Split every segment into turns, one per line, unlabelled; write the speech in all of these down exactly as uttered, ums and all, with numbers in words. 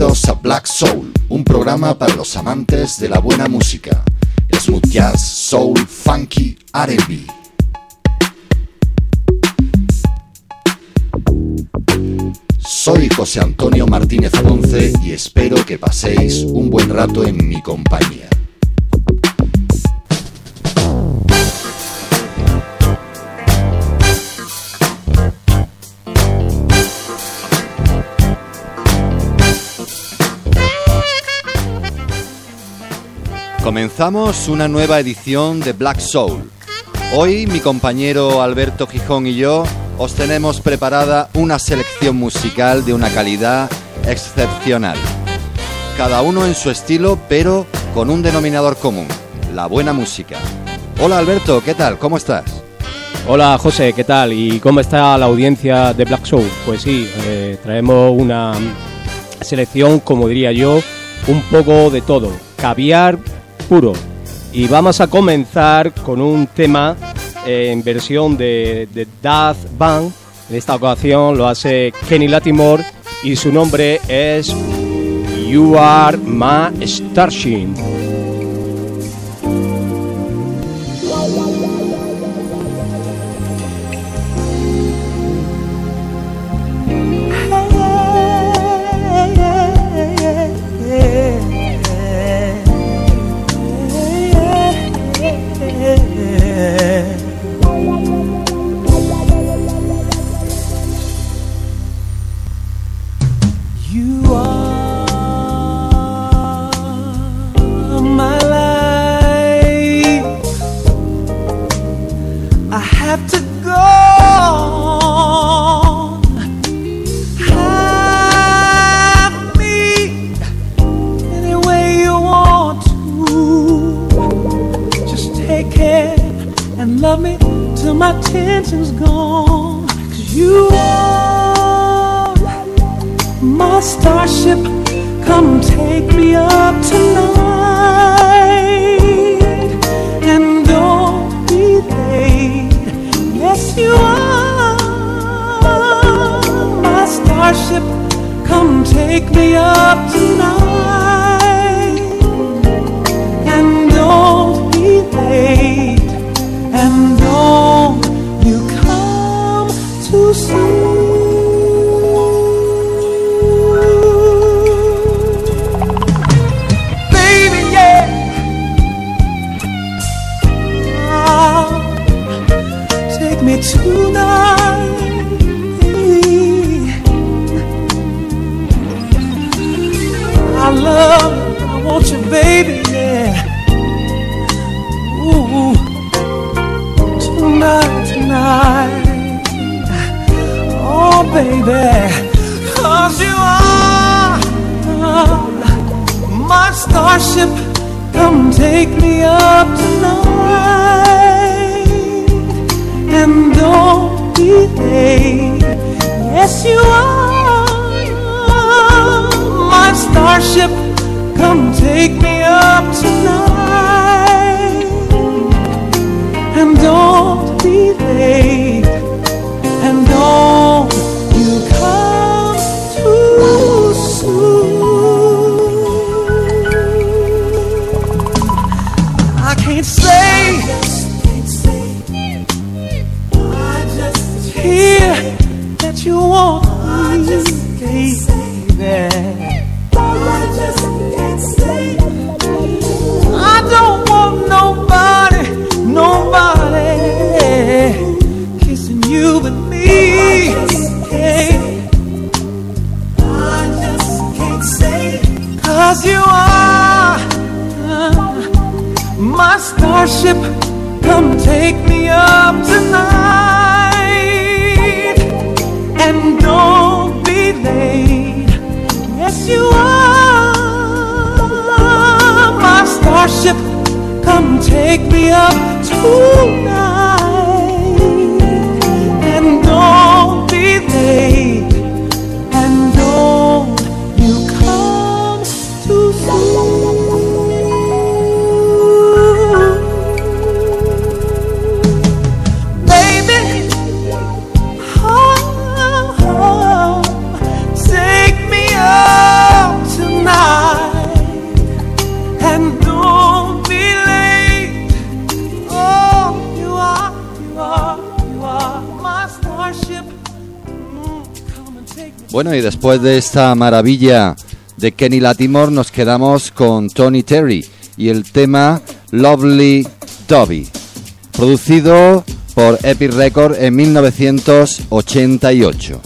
Bienvenidos a Black Soul, un programa para los amantes de la buena música, smooth jazz, soul, funky, R and B. Soy José Antonio Martínez Ponce y espero que paséis un buen rato en mi compañía. Comenzamos una nueva edición de Black Soul. Hoy mi compañero Alberto Gijón y yo os tenemos preparada una selección musical de una calidad excepcional. Cada uno en su estilo, pero con un denominador común, la buena música. Hola Alberto, ¿qué tal? ¿Cómo estás?
Hola José, ¿qué tal? ¿Y cómo está la audiencia de Black Soul? Pues sí, eh, traemos una selección, como diría yo, un poco de todo, caviar puro. Y vamos a comenzar con un tema eh, en versión de, de Daft Punk. En esta ocasión lo hace Kenny Lattimore y su nombre es You Are My Starship.
Take me up to
Bueno, y después de esta maravilla de Kenny Lattimore nos quedamos con Tony Terry y el tema Lovely Dovey, producido por Epic Records en mil novecientos ochenta y ocho.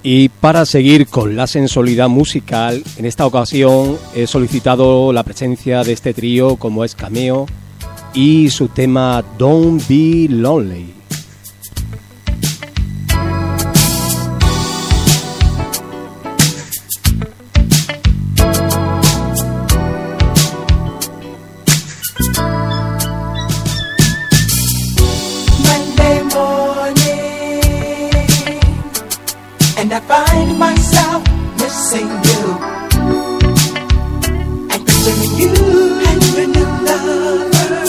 Y para seguir con la sensualidad musical, en esta ocasión he solicitado la presencia de este trío como es Cameo y su tema Don't Be Lonely.
And I find myself missing you and picturing you and your new lover,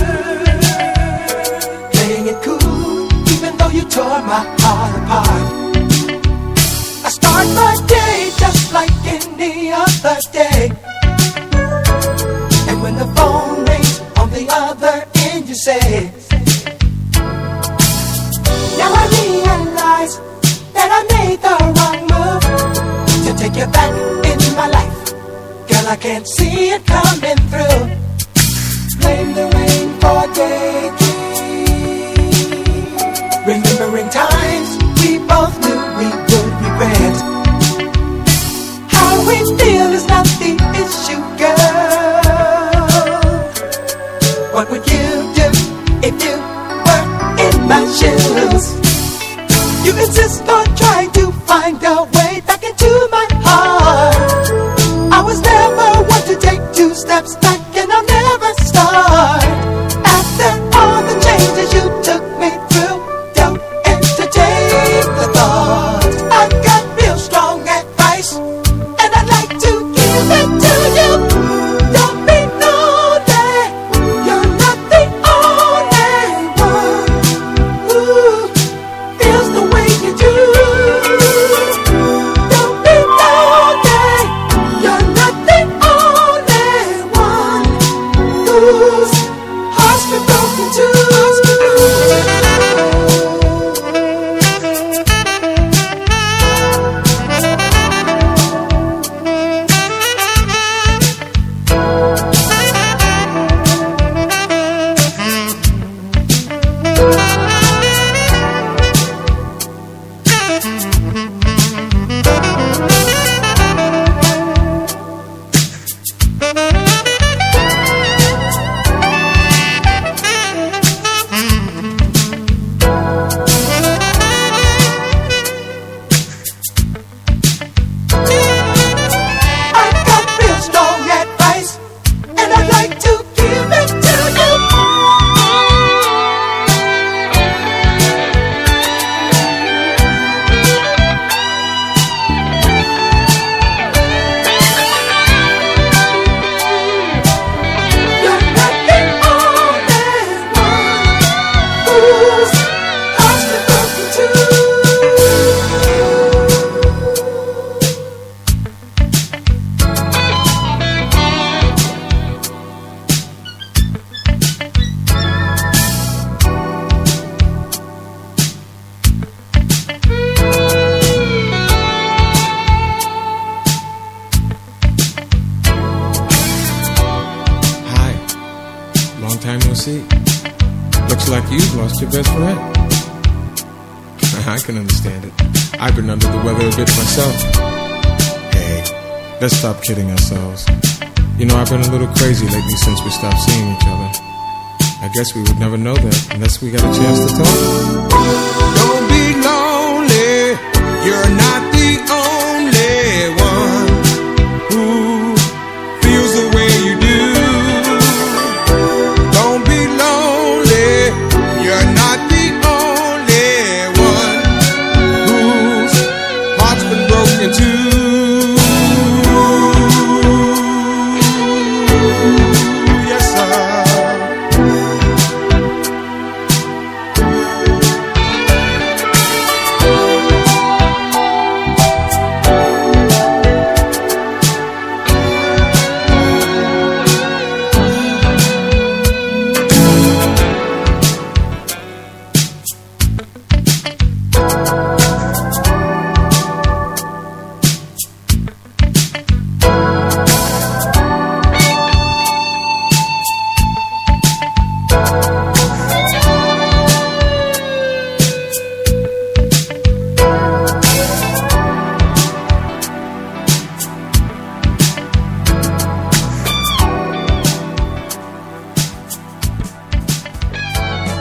playing it cool even though you tore my heart apart. I start my day just like any other day, and when the phone rings on the other end you say, now I realize that I made the wrong move to take you back in my life. Girl, I can't see it coming through. Blame the rain for daydream, remembering times we both knew we would regret. How we feel is not the issue, girl. What would you do if you were in my shoes? You insist on trying to find a way back into my heart. I was never one to take two steps back, and I'll never start. After all the changes you took me through, don't entertain the thought. I've got real strong advice, and I'd like to give it to you. Don't be lonely, you're not the only one who feels the way you do. Don't be lonely, you're not the only one whose heart's been broken too. I've got real strong advice, and I'd like to give it to you. You're not the only one whose heart's been broken too.
Hi, long time no see. Looks like you've lost your best friend. I can understand it. I've been under the weather a bit myself. Hey, let's stop kidding ourselves. You know, I've been a little crazy lately since we stopped seeing each other. I guess we would never know that unless we got a chance to talk. Don't be lonely, you're not the only one who feels the way you do. Don't be lonely, you're not the only one whose heart's been broken too. Yes, sir.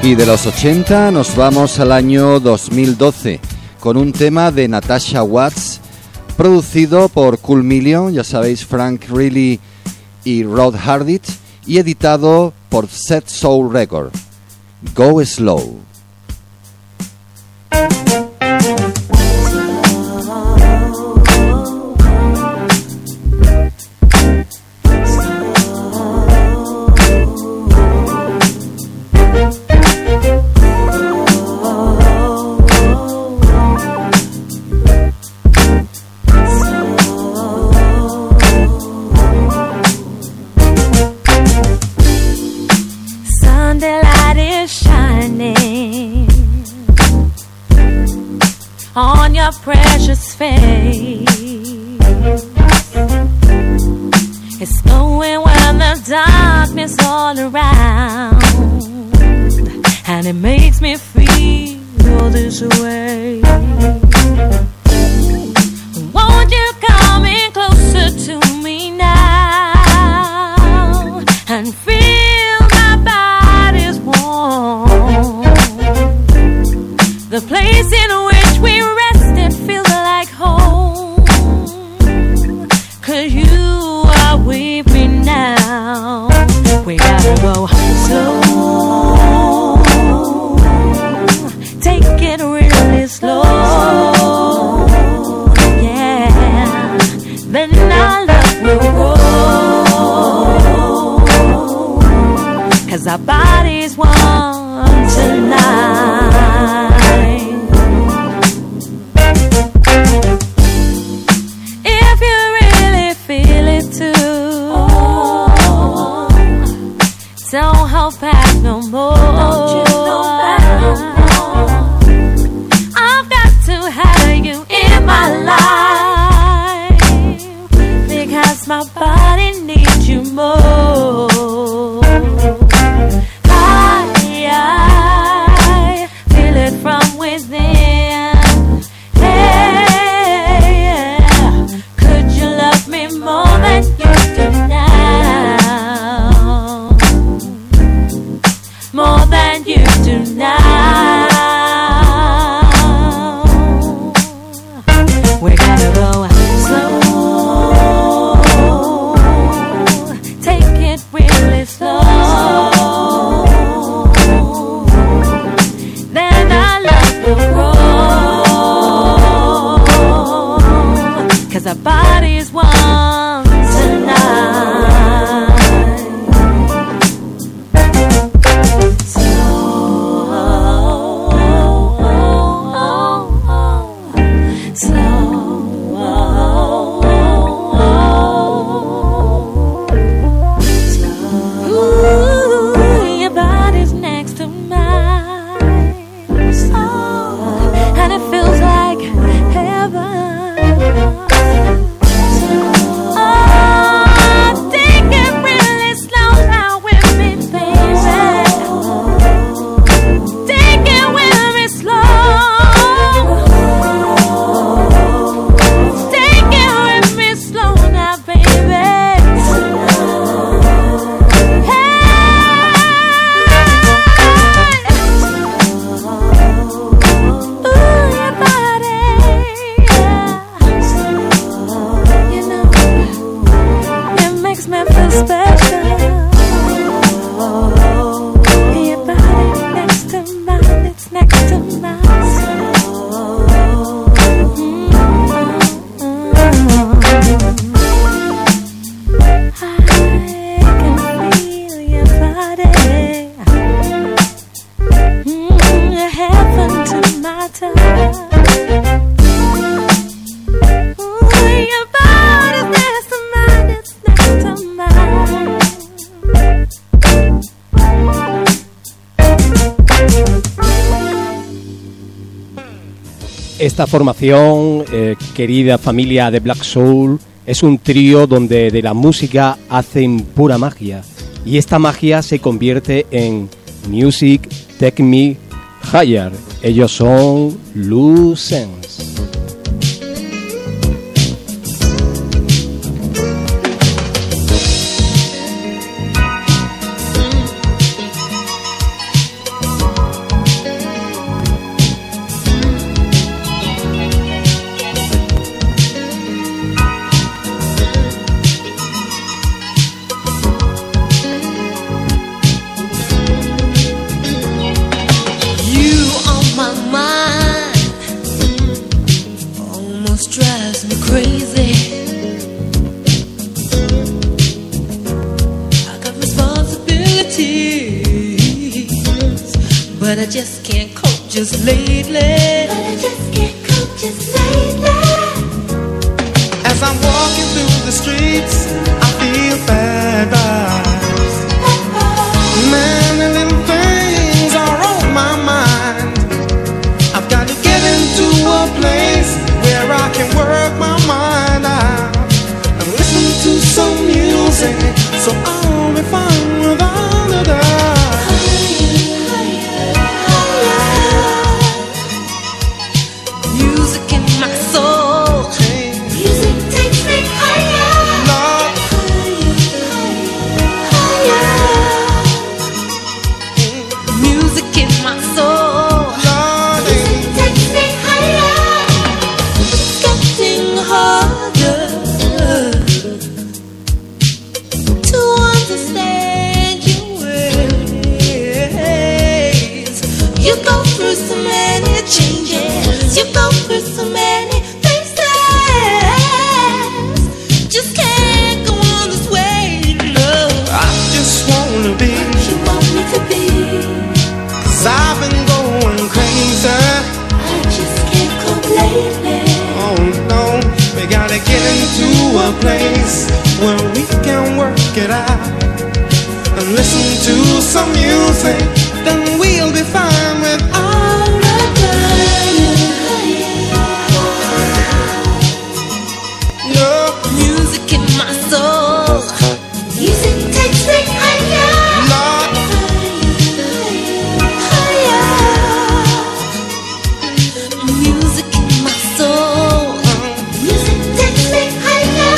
Y de los ochenta nos vamos al año dos mil doce con un tema de Natasha Watts producido por Cool Million, ya sabéis, Frank Riley y Rod Hardit, y editado por Set Soul Records. Go Slow.
On your precious face, it's snowing when the darkness all around, and it makes me feel this way. Won't you come in closer to me now and feel my body's warm? The place in which we rested feels like home, 'cause you are with me now. We gotta go slow, take it really slow, yeah, then our love will grow, 'cause our bodies want tonight. Don't hold back no more. Don't you hold back no more. I've got to have you in my life, because my body needs you more. I, I feel it from within. Hey, yeah. Could you love me more than you do now? More than you do now. We gotta go slow, take it really slow, then our love will grow, 'cause our bodies want tonight.
Esta formación, eh, querida familia de Black Soul, es un trío donde de la música hacen pura magia, y esta magia se convierte en Music Take Me Higher. Ellos son Loose Ends.
I just can't cope just lately. But I just can't cope just lately. As I'm walking through the streets, I feel bad vibes. Many little things are on my mind. I've got to get into a place where I can work my mind out and listen to some music, so I'll be fine with all of that. Music in my soul. Music takes me higher. Lord. Music in my soul. Lord. Music takes me higher. It's getting harder to understand your ways. You go through so many changes. You go through so many phases. Just can't go on this way, no. I just wanna be you want me to be. Cause I've been going crazy. I just can't cope lately. Oh no, we gotta get into a place where we can work it out and listen to some music, then we'll be fine with all the time. No music in my soul. Music takes me higher. Lord. Higher. Music in my soul. Music takes me higher.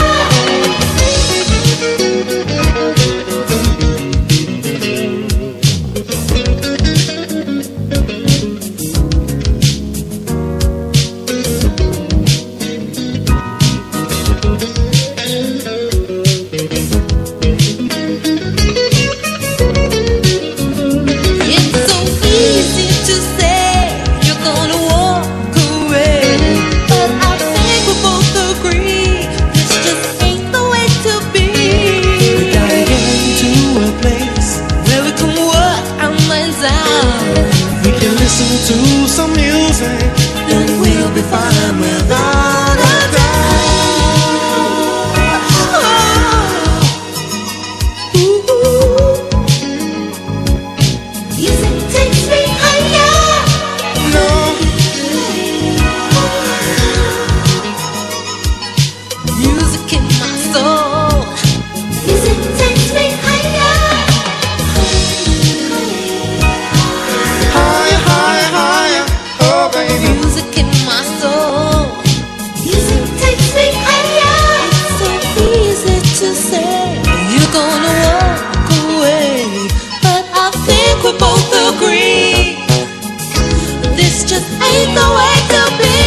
It's so easy to say you're gonna walk away, but I think we both agree this just ain't the way to be. We gotta get into a place where we can work our minds out. We can listen to some music, then we'll be fine without a doubt. Oh. Ooh. Music takes me higher. No. Music in my soul. Music takes me higher. Higher, higher, higher. Oh, baby. Music in my soul. Music takes me higher. It's so easy to say you're gonna walk away, but I think we both agree this just ain't the way to be.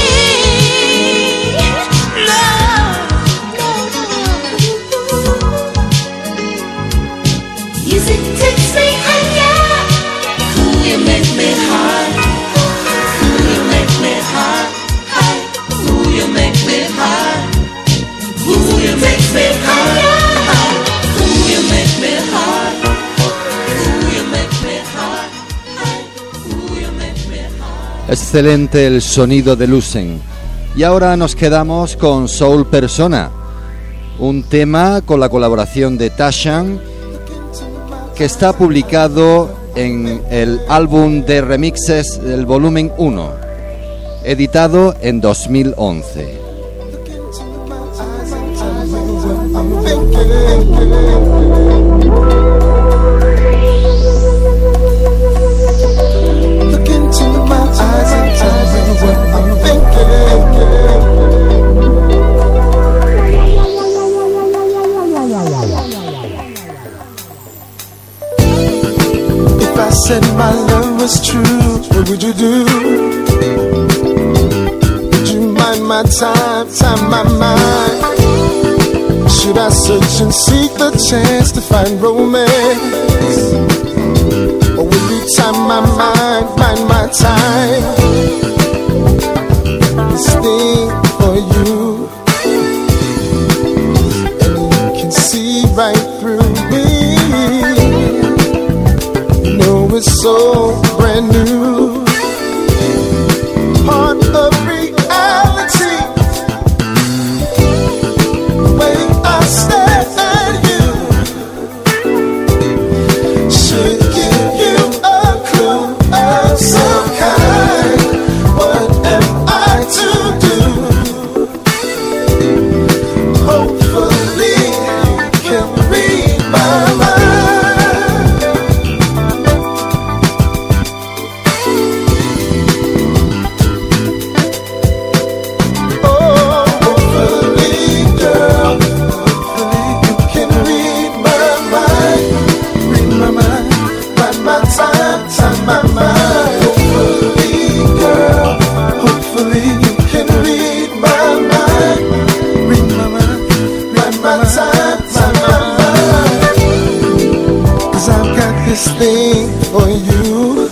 No, no, no. Music takes me higher. Ooh, you make me high. Ooh, you make me high. High. Ooh, you make me high. Ooh, you make me high. Ooh, you make me high. Ooh, you make me high. Ooh, you make me high.
Excelente el sonido de Lucen. Y ahora nos quedamos con Soul Persona, un tema con la colaboración de Tashan que está publicado en el álbum de remixes del volumen uno, editado en dos mil once.
Look into my eyes and tell me what I'm thinking. If I said my love was true, what would you do? Would you mind my time, time my mind? Should I search and seek the chance to find romance? Or will you time my mind, find my time? This thing for you, and you can see right through me. You know it's so brand brand new. Part of reality. The way I stare at you should give you a clue of some kind. What am I to do? Hopefully you can read my mind. Oh, hopefully, girl, hopefully you can read my mind. Read my mind, write my time, time my mind. Hopefully, girl, hopefully you can read my mind. Read my mind, write my time, time my mind. 'Cause I've got this thing for you,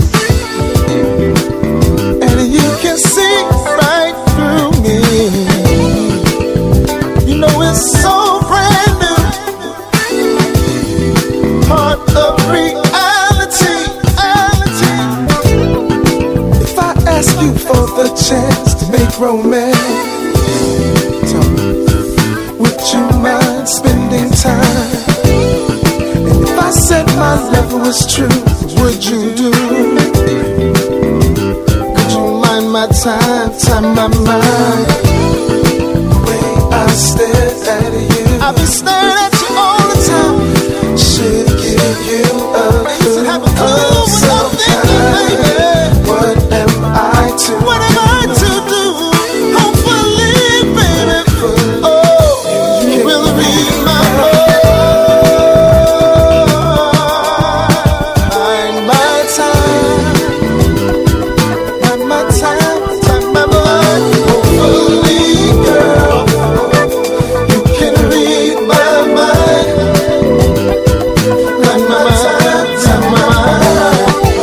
and you can see right through me. You know it's so brand new. Part of reality, reality. If I ask you for the chance to make romance, tell me, would you mind spending time? And if I said my love was true, would you do? Could you mind my time, time my mind? The way I stare at you, I'll be staring at you all the time. Should give you a clue, have a clue of some kind. What am I to What am I to do? Hopefully, baby, oh, you will read my mind. My time, not my time, time my mind. Hopefully, girl, you can read my mind. Not my time, time my mind.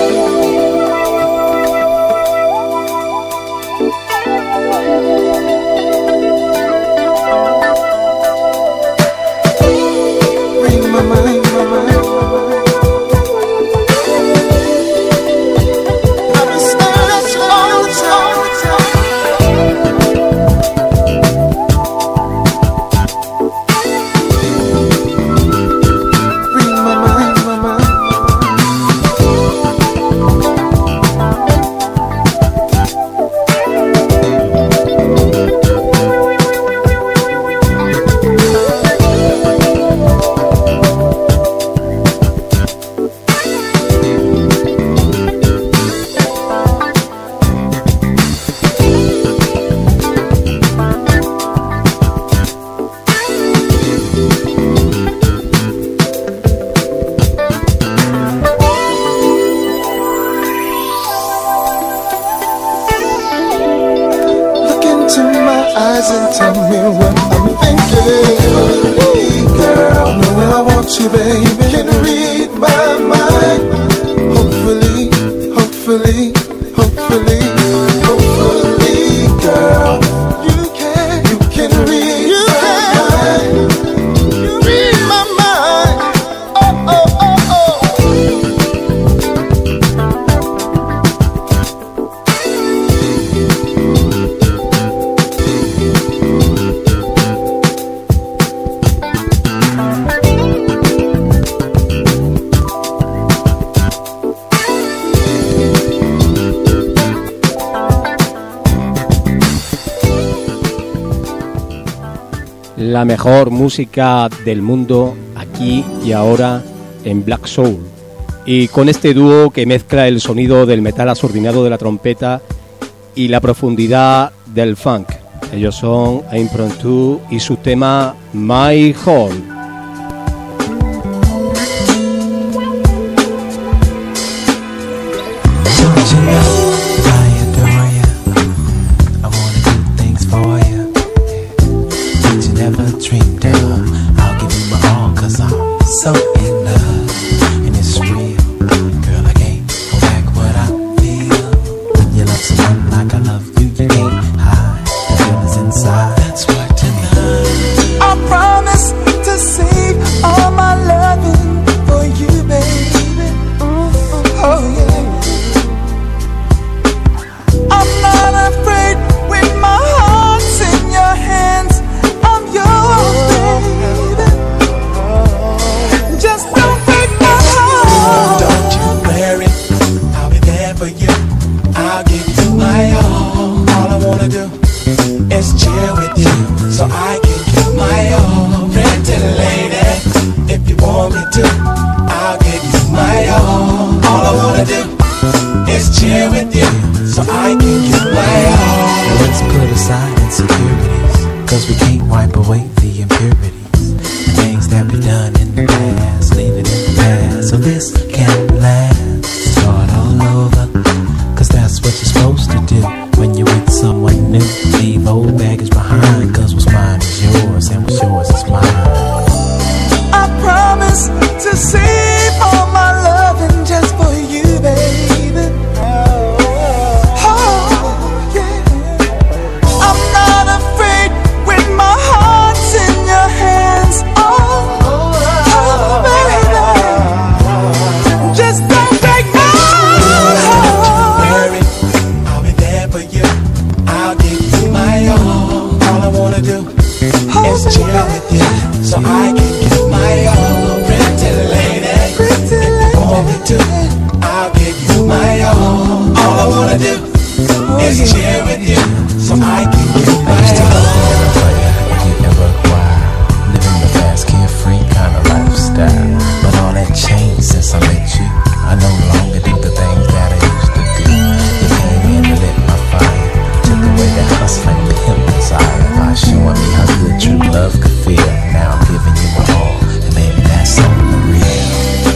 Read my mind, my mind, my mind. I'll be staring at you all the time. Read my mind, my mind, look into my eyes and tell me what I'm thinking. Hey, girl, know I want you, baby. Can read my mind. Hopefully, hopefully, hopefully, hopefully, girl, you can, you can read you my mind. You read my mind. Oh, oh, oh, oh.
La mejor música del mundo aquí y ahora en Black Soul. Y con este dúo que mezcla el sonido del metal asordinado de la trompeta y la profundidad del funk. Ellos son Impromptu y su tema My Home.
So in love, and it's real. Girl, I can't hold back what I feel. When you love someone like I love you, you can't hide the feelings inside. That's what tonight I promise to save all my loving for you, baby. Oh yeah. Cause we can't wipe away the impurities, the things that we've done in the past, leave it in the past. So this can't last, start all over, cause that's what you're supposed to do when you're with someone new. Leave old baggage behind, cause what's mine is yours, and what's yours is mine.
I promise to save all my loving just for you, baby. Oh, yeah. I'm not afraid when my heart's in your hands. Oh, oh, baby. Just don't break my heart.
I'll be there for you. I'll give you my all. All I wanna do is chill with you, so I can give my all. Pretty lady, if you want me to, I'll give you my all. All I wanna do is chill with you, so I can give my all. If you ever require living the fast, carefree kind of lifestyle, but all that changed since I met you. I no longer do the things that I used to do. You came in and lit my fire, took away that hustling pimp desire by showing me how good true love could feel. Now I'm giving you my all, and baby, that's on the real.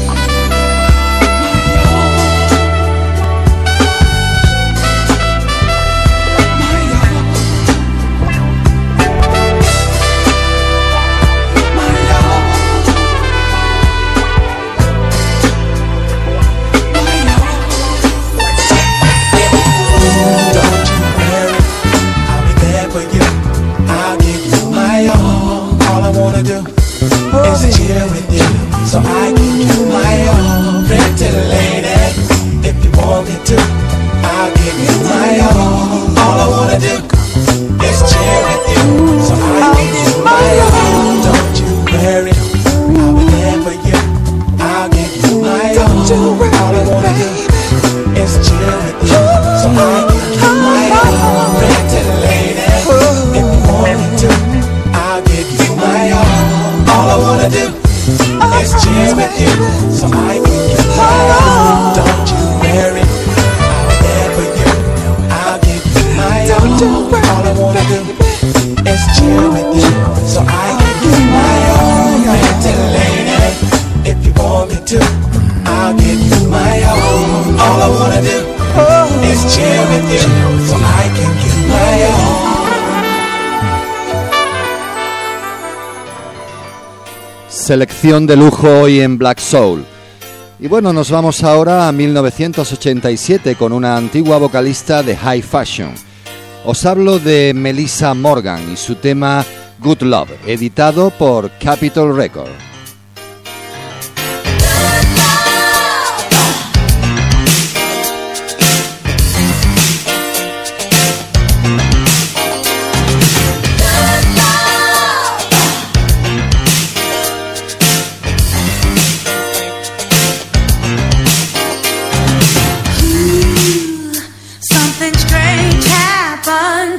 So I can give my all, pretty lady. If you want me to, I'll give you my all. All I wanna do is chill with you, so I can give my all. Don't you worry, I'll be there for you. I'll give you my all. All I wanna do is chill with you, so I can give my all, pretty lady. If you want me to, I'll give you my all. All I wanna do is chill with you, so I can give my all. Don't you worry, I'll be there for you. I'll give you my all. All I wanna do is chill with you, so I can give my all. Pretty lady, if you want me to, I'll give you my all. All I wanna do is chill with you, so I can give my all.
Selección de lujo hoy en Black Soul. Y bueno, nos vamos ahora a mil novecientos ochenta y siete con una antigua vocalista de High Fashion. Os hablo de Melissa Morgan y su tema Good Love, editado por Capitol Records.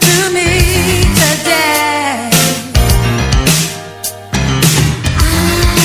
Today, I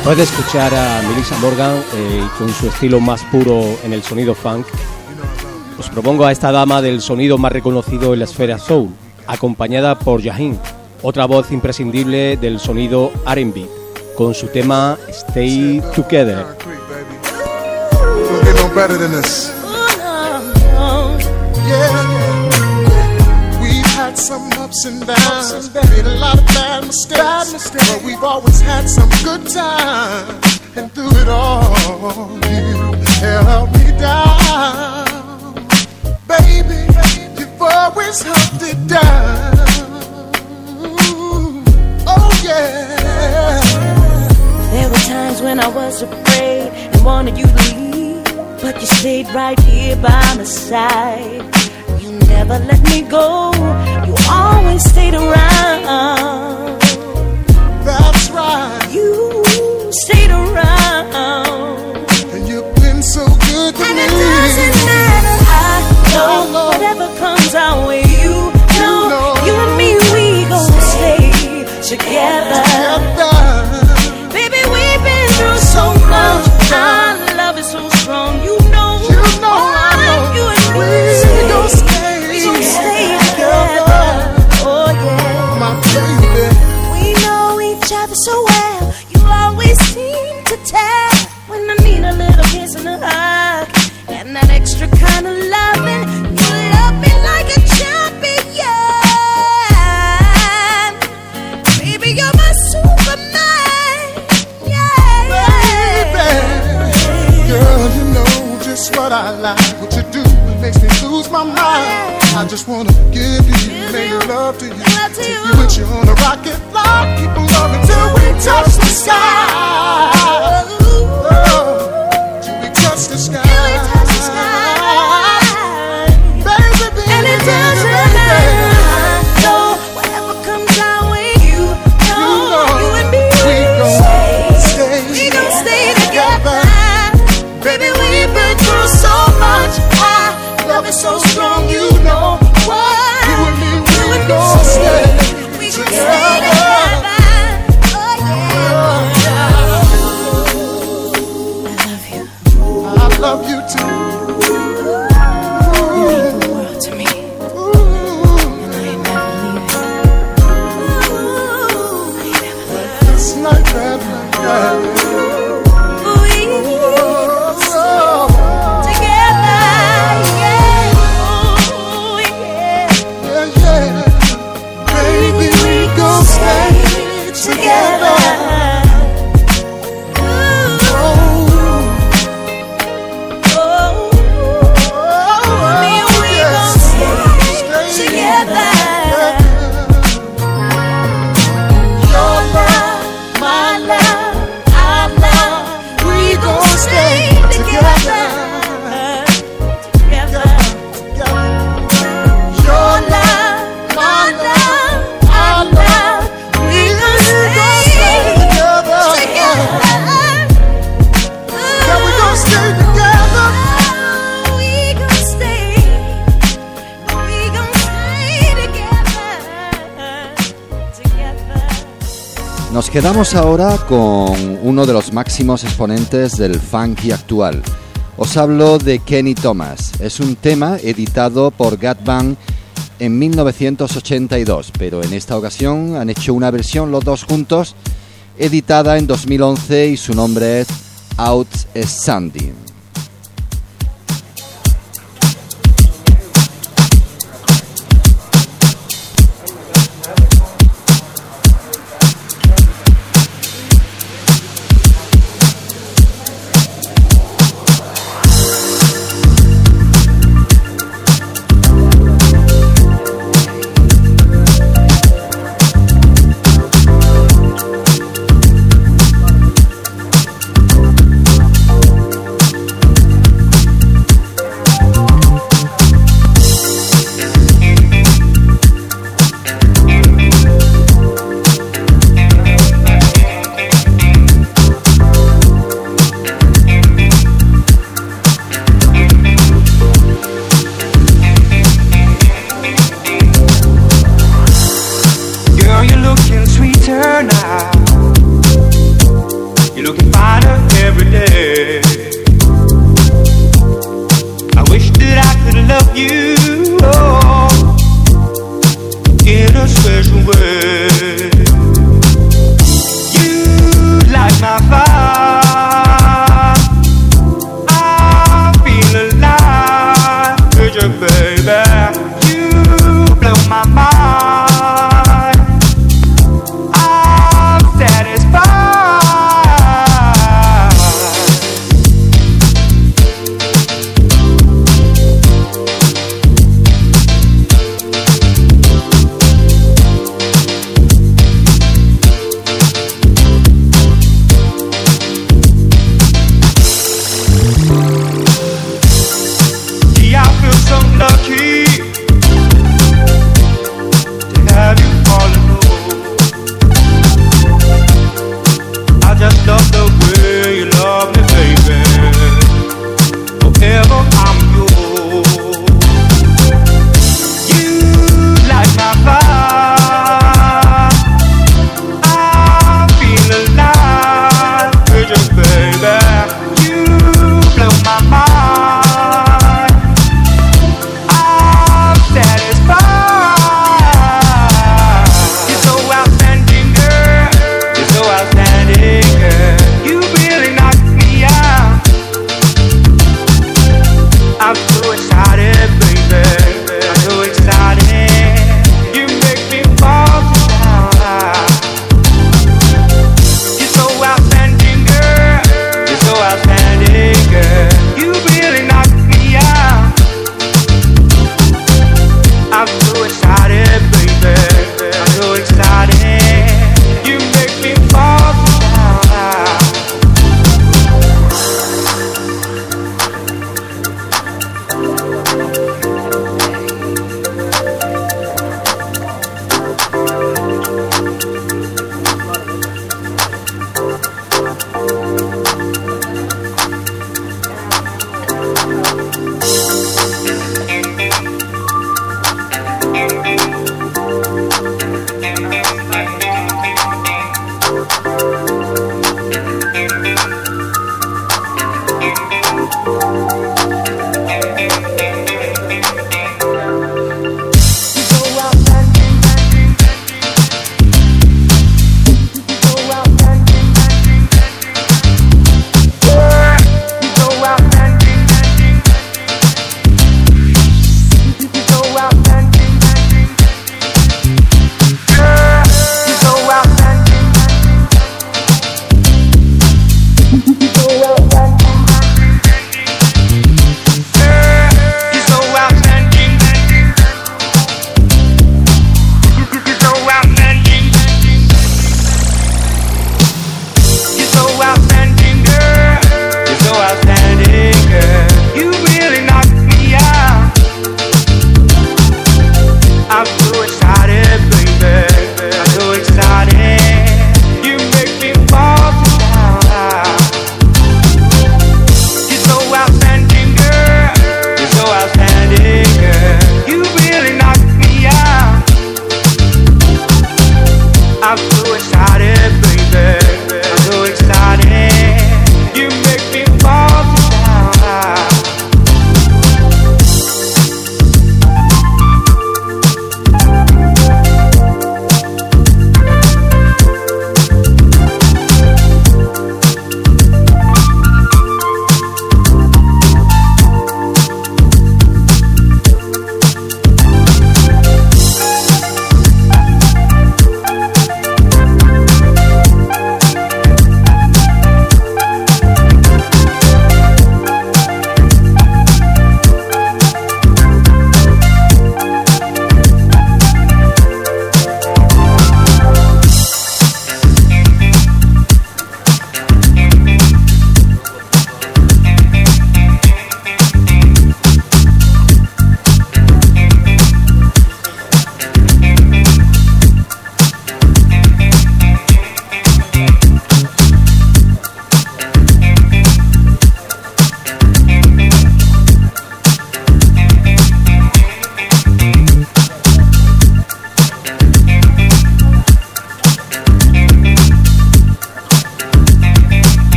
Después de escuchar a Melissa Morgan eh, con su estilo más puro en el sonido funk, os propongo a esta dama del sonido más reconocido en la esfera soul, acompañada por Jaheim, otra voz imprescindible del sonido R and B, con su tema Stay Together.
Had some ups and downs, made a lot of bad mistakes, bad mistakes, but we've always had some good times. And through it all, you held me down, baby. You've always held it down. Oh yeah.
There were times when I was afraid and wanted you to leave, but you stayed right here by my side. Never let me go, you always stayed around.
That's right,
you stayed around.
And you've been so good to
and
me.
And it doesn't matter, I know, know whatever comes our way. You know, you, know. you and me, we gon' stay together. together. Baby, we've been through so much. Our love is so strong. You know,
you know, I know.
You and me,
we gon' stay.
Stay together, oh yeah,
my baby.
We know each other so well. You always seem to tell when I need a little kiss and a hug, and that extra kind of loving. You love me like a champion, baby. You're my Superman, yeah,
baby. Girl, you know just what I like. What you do, it makes me lose my mind. I just wanna give you, make love to you,
love to
take
you.
you with you on a rocket flight, keep on loving till we touch the sky. Oh, till we touch the sky,
till we touch the sky.
Baby, baby,
and it doesn't matter. So whatever comes our way, you know, you, know, you and me,
we gon' stay, stay,
we gon' stay together.
Baby, we've been through so much. Our love is so strong, you know. What? You and me, we
and
gon'
me,
stay
we gon'
together.
stay together. Oh yeah.
I love you. I love you too.
You mean the world to me.
Ooh.
And I ain't never leaving.
It's like that, like that.
Together. Ooh. Oh. Oh. Me and we gon' stay together. Your love, my love, our love. We gon' stay together. Together. Your love, my love, our love. We gon' stay together.
Yeah, we gon' stay together.
We gon' stay. We gon' stay together. Together.
Nos quedamos ahora con uno de los máximos exponentes del funky actual. Os hablo de Kenny Thomas. Es un tema editado por Gad Bang en mil novecientos ochenta y dos, pero en esta ocasión han hecho una versión los dos juntos, editada en dos mil once, y su nombre es Outstanding.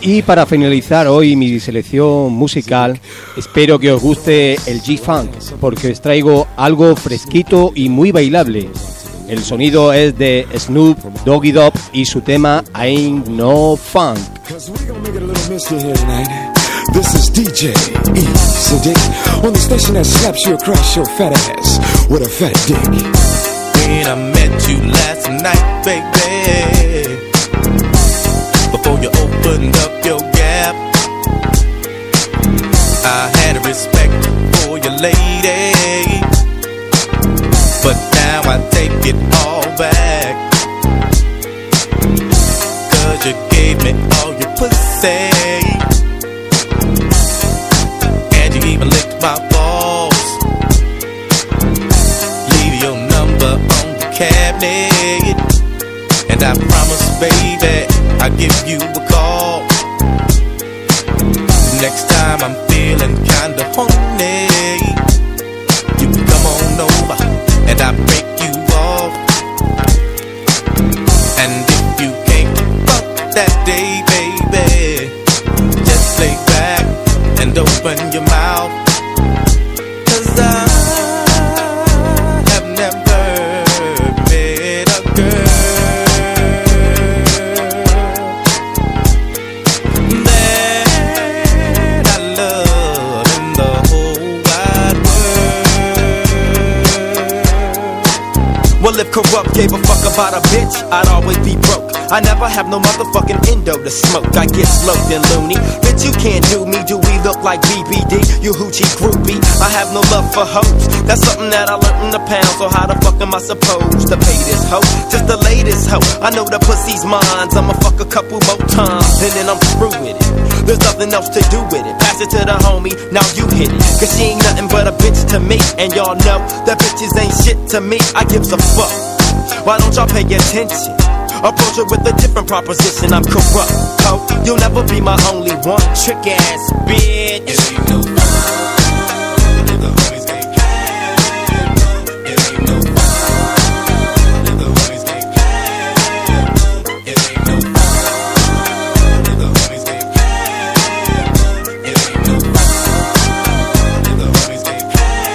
Y para finalizar hoy mi selección musical, espero que os guste el G-Funk, porque os traigo algo fresquito y muy bailable. El sonido es de Snoop Doggy Dogg y su tema Ain't No Funk.
This is D J E Sadiq on the station that slaps you across your fat ass with a fat dick.
When I met you last night, baby, before you opened up your gap, I had a respect for your lady, but now I take it all back, 'cause you gave me all your pussy, and you even licked my balls. Leave your number on the cabinet, and I promise, baby, I'll give you a call. Next time I'm feeling kinda horny, you can come on over and I'll break you off. And if you can't fuck that day, baby, just lay back and open your mouth, 'cause I have never met a girl if corrupt gave a fuck about a bitch, I'd always be broke. I never have no motherfucking endo to smoke. I get sloped and loony. Bitch, you can't do me. Do we look like B B D? You hoochie groupie. I have no love for hoes. That's something that I learned in the pound. So how the fuck am I supposed to pay this hoe? Just the latest hoe. I know the pussy's mine. I'ma fuck a couple more times, and then I'm through with it. There's nothing else to do with it. Pass it to the homie, now you hit it. 'Cause she ain't nothing but a bitch to me. And y'all know that bitches ain't shit to me. I gives a fuck. Why don't y'all pay attention? Approach it with a different proposition. I'm corrupt, ho. You'll never be my only one. Trick ass bitch. It ain't no fun. The homies they have. It ain't no fun. The homies they have. It ain't no fun. The homies they have. It ain't no fun. The homies they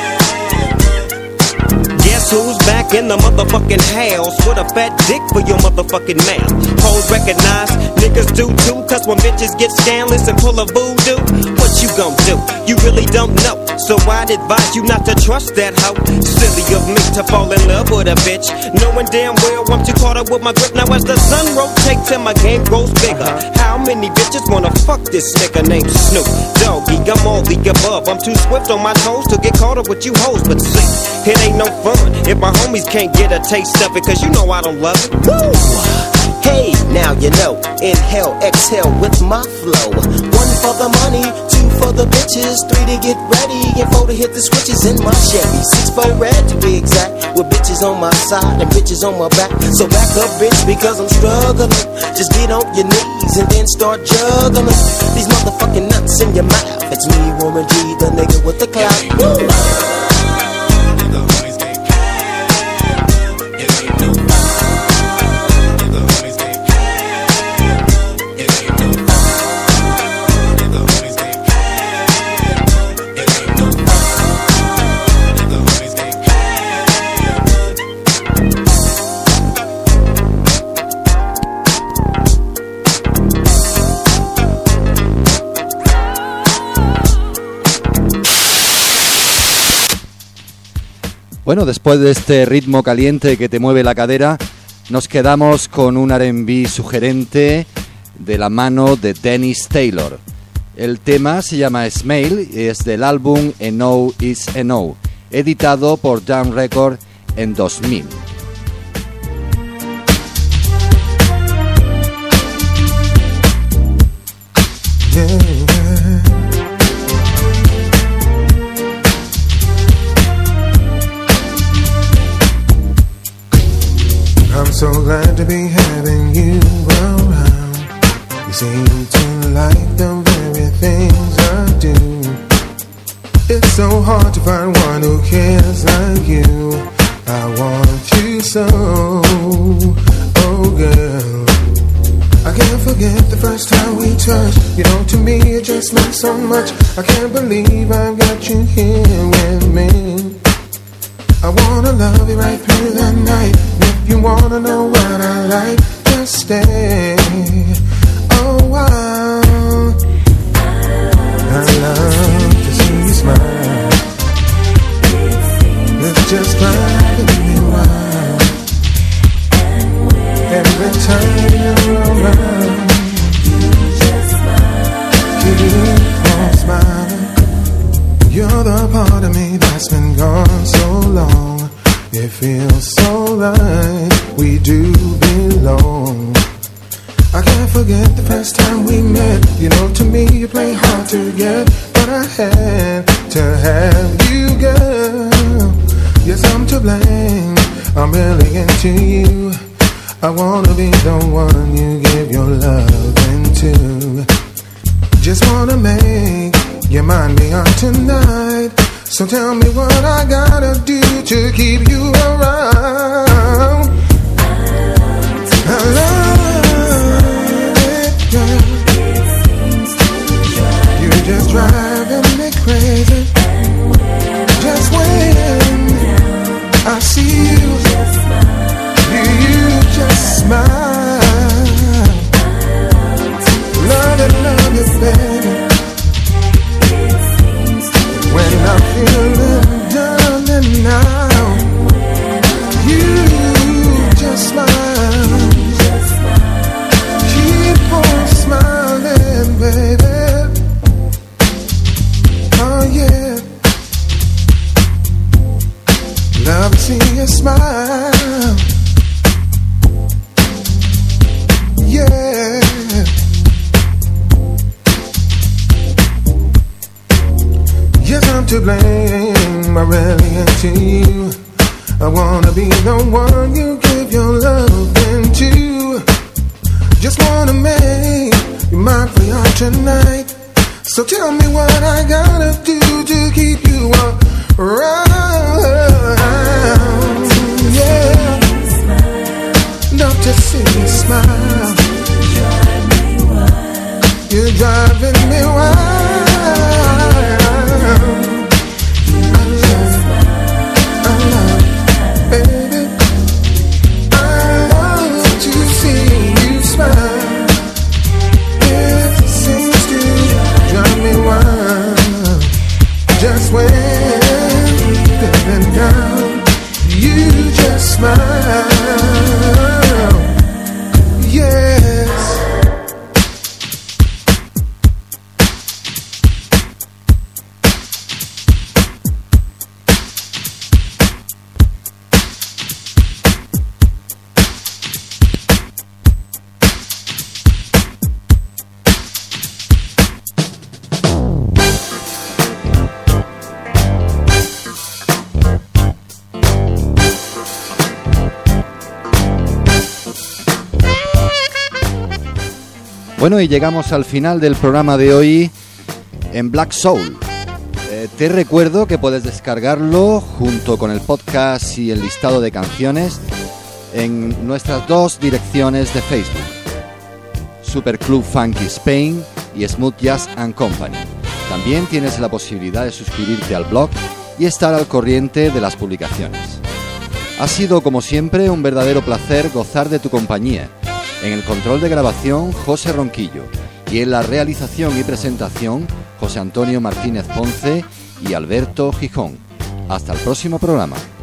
have. Guess who's back in the motherfucking house with a fat dick for your motherfucking mouth? Hoes recognize, niggas do too, 'cause when bitches get scandalous and pull a voodoo, what you gon' do? You really don't know, so I'd advise you not to trust that hoe. Silly of me to fall in love with a bitch, knowing damn well I'm too caught up with my grip. Now as the sun rotates and my game grows bigger, how many bitches wanna fuck this nigga named Snoop Doggy? I'm all the above, I'm too swift on my toes to get caught up with you hoes, but see, it ain't no fun if my homies can't get a taste of it, 'cause you know I don't love it. Woo! Hey, now you know, inhale, exhale with my flow. One for the money, two for the bitches, three to get ready, and four to hit the switches in my Chevy. Six for red to be exact, with bitches on my side and bitches on my back. So back up, bitch, because I'm struggling. Just get on your knees and then start juggling these motherfucking nuts in your mouth. It's me, Warren G, the nigga with the clout. Woo!
Bueno, después de este ritmo caliente que te mueve la cadera, nos quedamos con un R and B sugerente de la mano de Dennis Taylor. El tema se llama Smile y es del álbum Eno is Eno, editado por Down Record en dos mil.
I'm so glad to be having you around. You seem to like the very things I do. It's so hard to find one who cares like you. I want you so, oh girl. I can't forget forget the first time we touched. You know, to me it just meant so much. I can't believe I've got you here with me. I wanna love you right through the night. If you wanna know what I like, just stay. Oh wow, I love to see you smile. It's just driving me wild. Every time you're around, keep on smiling. You're the part of me that's been gone so long. It feels so right, we do belong. I can't forget the first time we met. You know, to me you play hard to get, but I had to have you, girl. Yes, I'm to blame, I'm really into you. I wanna be the one you give your love into. Just wanna make your mind be on tonight. So tell me what I gotta do to keep you around. I love it, girl. You're just driving me crazy. Just when I see you, you, you just smile. Love it, love it, baby. When I'm feeling down and out, you just smile. Keep on smiling, baby. Oh yeah. Love to see you smile. Yeah. Yes, I'm to blame, I'm really into you. I wanna be the one you give your love into. Just wanna make you mine for your tonight. So tell me what I gotta do to keep you around. Yeah, love to see you smile. You're driving me wild. Just when feeling down, you just smile. Yes.
Bueno, y llegamos al final del programa de hoy en Black Soul. Eh, te recuerdo que puedes descargarlo junto con el podcast y el listado de canciones en nuestras dos direcciones de Facebook: Superclub Funky Spain y Smooth Jazz and Company. También tienes la posibilidad de suscribirte al blog y estar al corriente de las publicaciones. Ha sido, como siempre, un verdadero placer gozar de tu compañía. En el control de grabación, José Ronquillo, y en la realización y presentación, José Antonio Martínez Ponce y Alberto Gijón. Hasta el próximo programa.